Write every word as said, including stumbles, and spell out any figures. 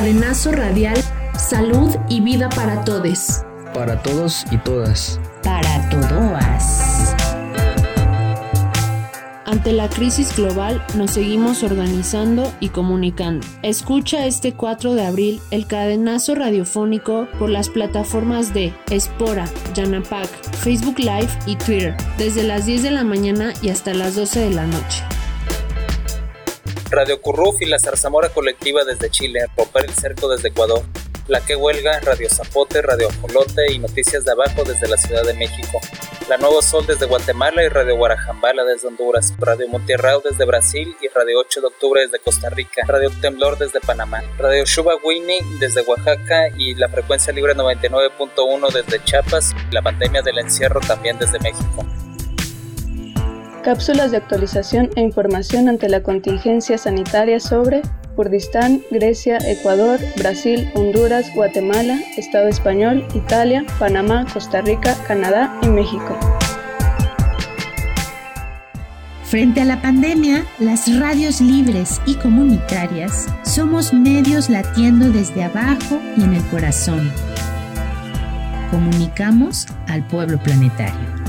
Cadenazo Radial, salud y vida para todes. Para todos y todas. Para todoas. Ante la crisis global, nos seguimos organizando y comunicando. Escucha este cuatro de abril el cadenazo radiofónico por las plataformas de Espora, Yanapac, Facebook Live y Twitter, desde las diez de la mañana y hasta las doce de la noche. Radio Curruf y la Zarzamora Colectiva desde Chile, Romper el Cerco desde Ecuador, La Que Huelga, Radio Zapote, Radio Ajolote y Noticias de Abajo desde la Ciudad de México, La Nuevo Sol desde Guatemala y Radio Guarajambala desde Honduras, Radio Monterrao desde Brasil y Radio ocho de octubre desde Costa Rica, Radio Temblor desde Panamá, Radio Shuba Winnie desde Oaxaca y la Frecuencia Libre noventa y nueve punto uno desde Chiapas y la Pandemia del Encierro también desde México. Cápsulas de actualización e información ante la contingencia sanitaria sobre Kurdistán, Grecia, Ecuador, Brasil, Honduras, Guatemala, Estado Español, Italia, Panamá, Costa Rica, Canadá y México. Frente a la pandemia, las radios libres y comunitarias somos medios latiendo desde abajo y en el corazón. Comunicamos al pueblo planetario.